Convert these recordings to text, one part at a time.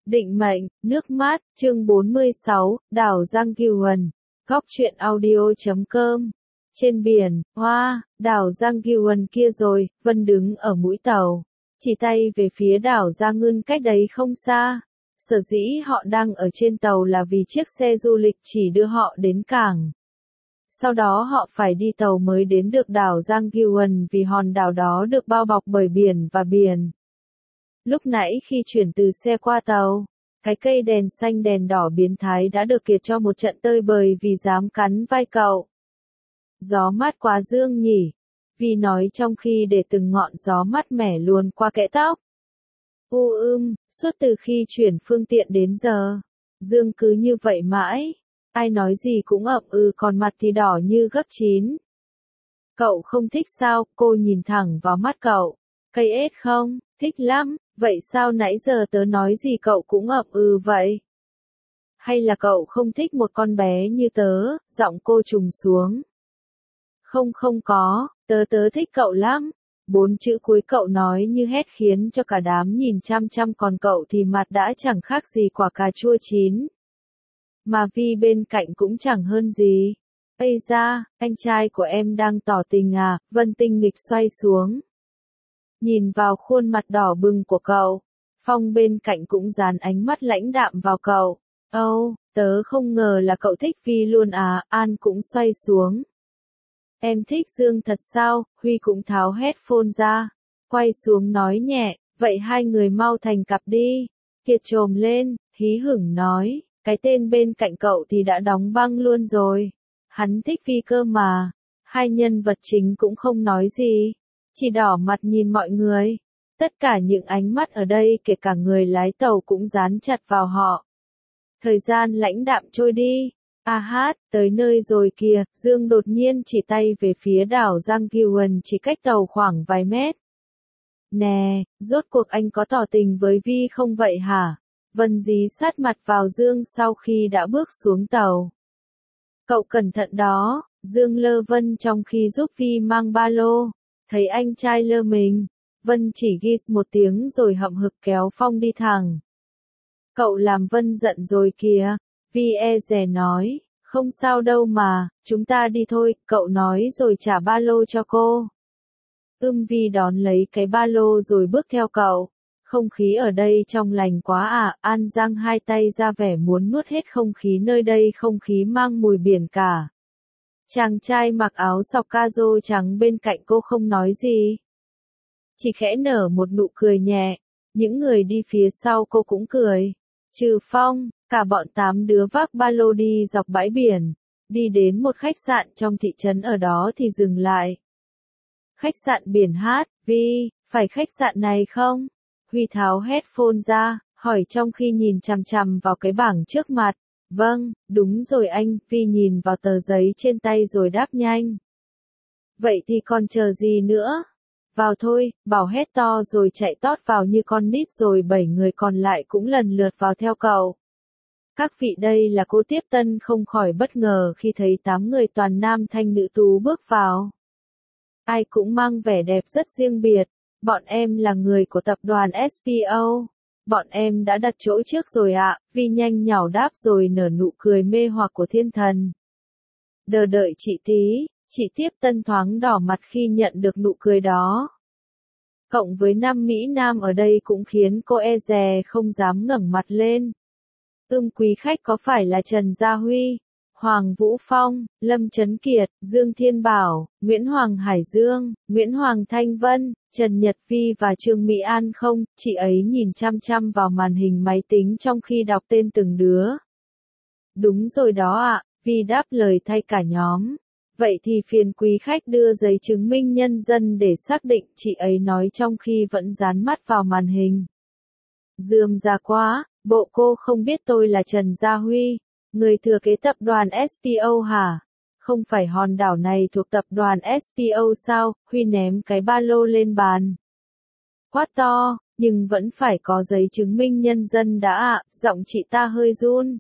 Định mệnh, nước mắt, chương 46, đảo Giang Gyeogon, góc truyện audio.com. Trên biển, hoa, đảo Giang Gyeogon kia rồi, Vân đứng ở mũi tàu, chỉ tay về phía đảo Giang Ngân cách đấy không xa. Sở dĩ họ đang ở trên tàu là vì chiếc xe du lịch chỉ đưa họ đến cảng. Sau đó họ phải đi tàu mới đến được đảo Giang Gyeogon vì hòn đảo đó được bao bọc bởi biển và biển. Lúc nãy khi chuyển từ xe qua tàu, cái cây đèn xanh đèn đỏ biến thái đã được Kiệt cho một trận tơi bời vì dám cắn vai cậu. Gió mát quá Dương nhỉ? Vi nói trong khi để từng ngọn gió mát mẻ luồn qua kẽ tóc. Suốt từ khi chuyển phương tiện đến giờ, Dương cứ như vậy mãi, ai nói gì cũng ậm còn mặt thì đỏ như gấc chín. Cậu không thích sao? Cô nhìn thẳng vào mắt cậu. Cây ếch không? Thích lắm, vậy sao nãy giờ tớ nói gì cậu cũng ậm vậy? Hay là cậu không thích một con bé như tớ? Giọng cô trùng xuống. Không có, tớ thích cậu lắm. 4 chữ cuối cậu nói như hét khiến cho cả đám nhìn chăm chăm, còn cậu thì mặt đã chẳng khác gì quả cà chua chín. Mà Vi bên cạnh cũng chẳng hơn gì. Ây da, anh trai của em đang tỏ tình à? Vân tinh nghịch xoay xuống. Nhìn vào khuôn mặt đỏ bừng của cậu, Phong bên cạnh cũng dán ánh mắt lãnh đạm vào cậu. Tớ không ngờ là cậu thích Vi luôn à? An cũng xoay xuống. Em thích Dương thật sao? Huy cũng tháo headphone ra, quay xuống nói nhẹ, vậy hai người mau thành cặp đi. Kiệt trồm lên, hí hửng nói, cái tên bên cạnh cậu thì đã đóng băng luôn rồi. Hắn thích Vi cơ mà. Hai nhân vật chính cũng không nói gì, chỉ đỏ mặt nhìn mọi người. Tất cả những ánh mắt ở đây kể cả người lái tàu cũng dán chặt vào họ. Thời gian lãnh đạm trôi đi. Tới nơi rồi kìa. Dương đột nhiên chỉ tay về phía đảo Giang Gyeogon chỉ cách tàu khoảng vài mét. Nè, rốt cuộc anh có tỏ tình với Vi không vậy hả? Vân dí sát mặt vào Dương sau khi đã bước xuống tàu. Cậu cẩn thận đó. Dương lơ Vân trong khi giúp Vi mang ba lô. Thấy anh trai lơ mình, Vân chỉ ghi một tiếng rồi hậm hực kéo Phong đi thẳng. Cậu làm Vân giận rồi kìa. Vi e dè nói, không sao đâu mà, chúng ta đi thôi, cậu nói rồi trả ba lô cho cô. Vi đón lấy cái ba lô rồi bước theo cậu. Không khí ở đây trong lành quá à? An giang hai tay ra vẻ muốn nuốt hết không khí nơi đây, không khí mang mùi biển cả. Chàng trai mặc áo sọc caro trắng bên cạnh cô không nói gì, chỉ khẽ nở một nụ cười nhẹ. Những người đi phía sau cô cũng cười. Trừ Phong, cả bọn 8 đứa vác ba lô đi dọc bãi biển, đi đến một khách sạn trong thị trấn ở đó thì dừng lại. Khách sạn Biển Hát. Vi, phải khách sạn này không? Huy tháo headphone ra, hỏi trong khi nhìn chằm chằm vào cái bảng trước mặt. Vâng, đúng rồi anh. Vi nhìn vào tờ giấy trên tay rồi đáp nhanh. Vậy thì còn chờ gì nữa? Vào thôi, bảo hét to rồi chạy tót vào như con nít, rồi 7 người còn lại cũng lần lượt vào theo cậu. Các vị, đây là cô tiếp tân, không khỏi bất ngờ khi thấy 8 người toàn nam thanh nữ tú bước vào. Ai cũng mang vẻ đẹp rất riêng biệt. Bọn em là người của tập đoàn SPO. Bọn em đã đặt chỗ trước rồi ạ. Vi nhanh nhảu đáp rồi nở nụ cười mê hoặc của thiên thần. Đợi chị tí. Chị tiếp tân thoáng đỏ mặt khi nhận được nụ cười đó. Cộng với năm Mỹ Nam ở đây cũng khiến cô e dè không dám ngẩng mặt lên. Quý khách có phải là Trần Gia Huy, Hoàng Vũ Phong, Lâm Chấn Kiệt, Dương Thiên Bảo, Nguyễn Hoàng Hải Dương, Nguyễn Hoàng Thanh Vân, Trần Nhật Vi và Trương Mỹ An không? Chị ấy nhìn chăm chăm vào màn hình máy tính trong khi đọc tên từng đứa. Đúng rồi đó ạ. Vi đáp lời thay cả nhóm. Vậy thì phiền quý khách đưa giấy chứng minh nhân dân để xác định, chị ấy nói trong khi vẫn dán mắt vào màn hình. Rườm rà quá, bộ cô không biết tôi là Trần Gia Huy, người thừa kế tập đoàn SPO hả? Không phải hòn đảo này thuộc tập đoàn SPO sao? Huy ném cái ba lô lên bàn. Quát to, nhưng vẫn phải có giấy chứng minh nhân dân đã ạ. Giọng chị ta hơi run.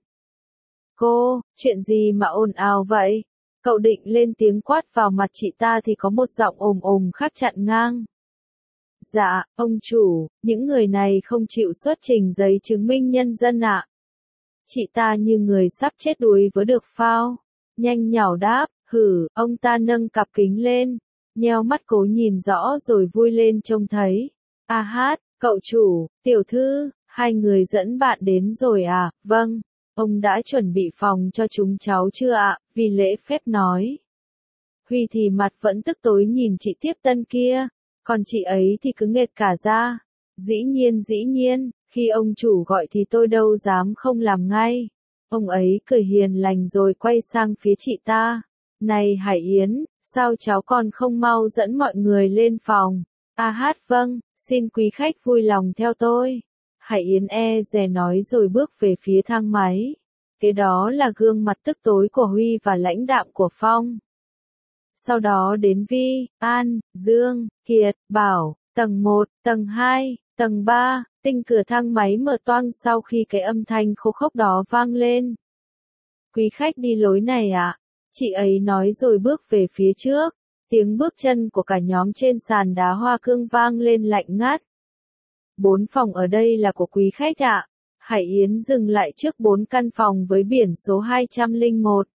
Cô, chuyện gì mà ồn ào vậy? Cậu định lên tiếng quát vào mặt chị ta thì có một giọng ồm ồm khác chặn ngang. Dạ, ông chủ, những người này không chịu xuất trình giấy chứng minh nhân dân ạ. Chị ta như người sắp chết đuối với được phao. Nhanh nhảu đáp, hử, ông ta nâng cặp kính lên, nheo mắt cố nhìn rõ rồi vui lên trông thấy. A hát, cậu chủ, tiểu thư, hai người dẫn bạn đến rồi à? Vâng, ông đã chuẩn bị phòng cho chúng cháu chưa ạ? Vì lễ phép nói. Huy thì mặt vẫn tức tối nhìn chị tiếp tân kia, còn chị ấy thì cứ nghệt cả ra. Dĩ nhiên, khi ông chủ gọi thì tôi đâu dám không làm ngay. Ông ấy cười hiền lành rồi quay sang phía chị ta. Này Hải Yến, sao cháu còn không mau dẫn mọi người lên phòng? A hát vâng, xin quý khách vui lòng theo tôi. Hải Yến dè nói rồi bước về phía thang máy. Kế đó là gương mặt tức tối của Huy và lãnh đạm của Phong. Sau đó đến Vi, An, Dương, Kiệt, Bảo, tầng 1, tầng 2, tầng 3, tinh cửa thang máy mở toang sau khi cái âm thanh khô khốc đó vang lên. Quý khách đi lối này ạ? Chị ấy nói rồi bước về phía trước. Tiếng bước chân của cả nhóm trên sàn đá hoa cương vang lên lạnh ngắt. 4 phòng ở đây là của quý khách ạ. Hải Yến dừng lại trước 4 căn phòng với biển số 201,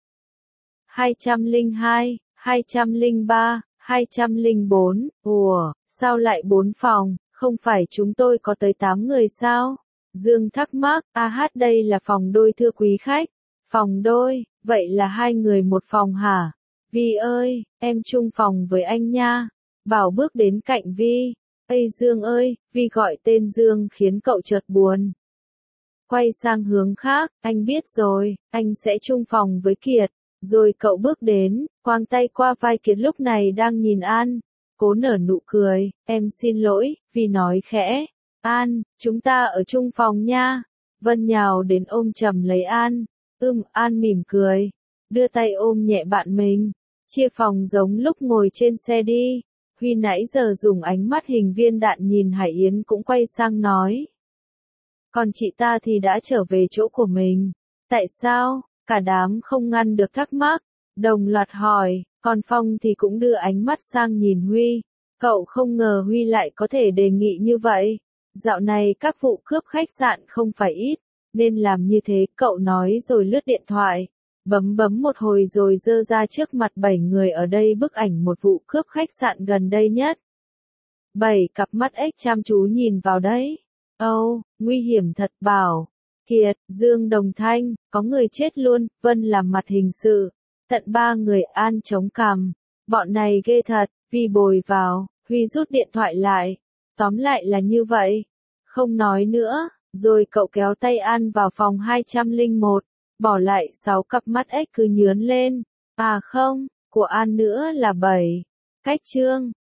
202, 203, 204. Ủa, sao lại 4 phòng, không phải chúng tôi có tới 8 người sao? Dương thắc mắc, A hát đây là phòng đôi thưa quý khách. Phòng đôi, vậy là 2 người một phòng hả? Vi ơi, em chung phòng với anh nha. Bảo bước đến cạnh Vi. Ây Dương ơi, Vi gọi tên Dương khiến cậu chợt buồn. Quay sang hướng khác, anh biết rồi, anh sẽ chung phòng với Kiệt. Rồi cậu bước đến, quàng tay qua vai Kiệt lúc này đang nhìn An. Cố nở nụ cười, em xin lỗi, Vi nói khẽ. An, chúng ta ở chung phòng nha. Vân nhào đến ôm chầm lấy An. An mỉm cười, đưa tay ôm nhẹ bạn mình. Chia phòng giống lúc ngồi trên xe đi. Huy nãy giờ dùng ánh mắt hình viên đạn nhìn Hải Yến cũng quay sang nói. Còn chị ta thì đã trở về chỗ của mình. Tại sao? Cả đám không ngăn được thắc mắc. Đồng loạt hỏi, còn Phong thì cũng đưa ánh mắt sang nhìn Huy. Cậu không ngờ Huy lại có thể đề nghị như vậy. Dạo này các vụ cướp khách sạn không phải ít, nên làm như thế, cậu nói rồi lướt điện thoại. Bấm một hồi rồi giơ ra trước mặt 7 người ở đây bức ảnh một vụ cướp khách sạn gần đây nhất. 7 cặp mắt ếch chăm chú nhìn vào đấy. Nguy hiểm thật. Bảo, Kiệt, Dương đồng thanh, có người chết luôn. Vân làm mặt hình sự. Tận 3 người. An chống cằm. Bọn này ghê thật. Vi bồi vào. Huy rút điện thoại lại. Tóm lại là như vậy. Không nói nữa. Rồi cậu kéo tay An vào phòng 201. Bỏ lại 6 cặp mắt ếch cứ nhướn lên. À không, của An nữa là 7. Cách chương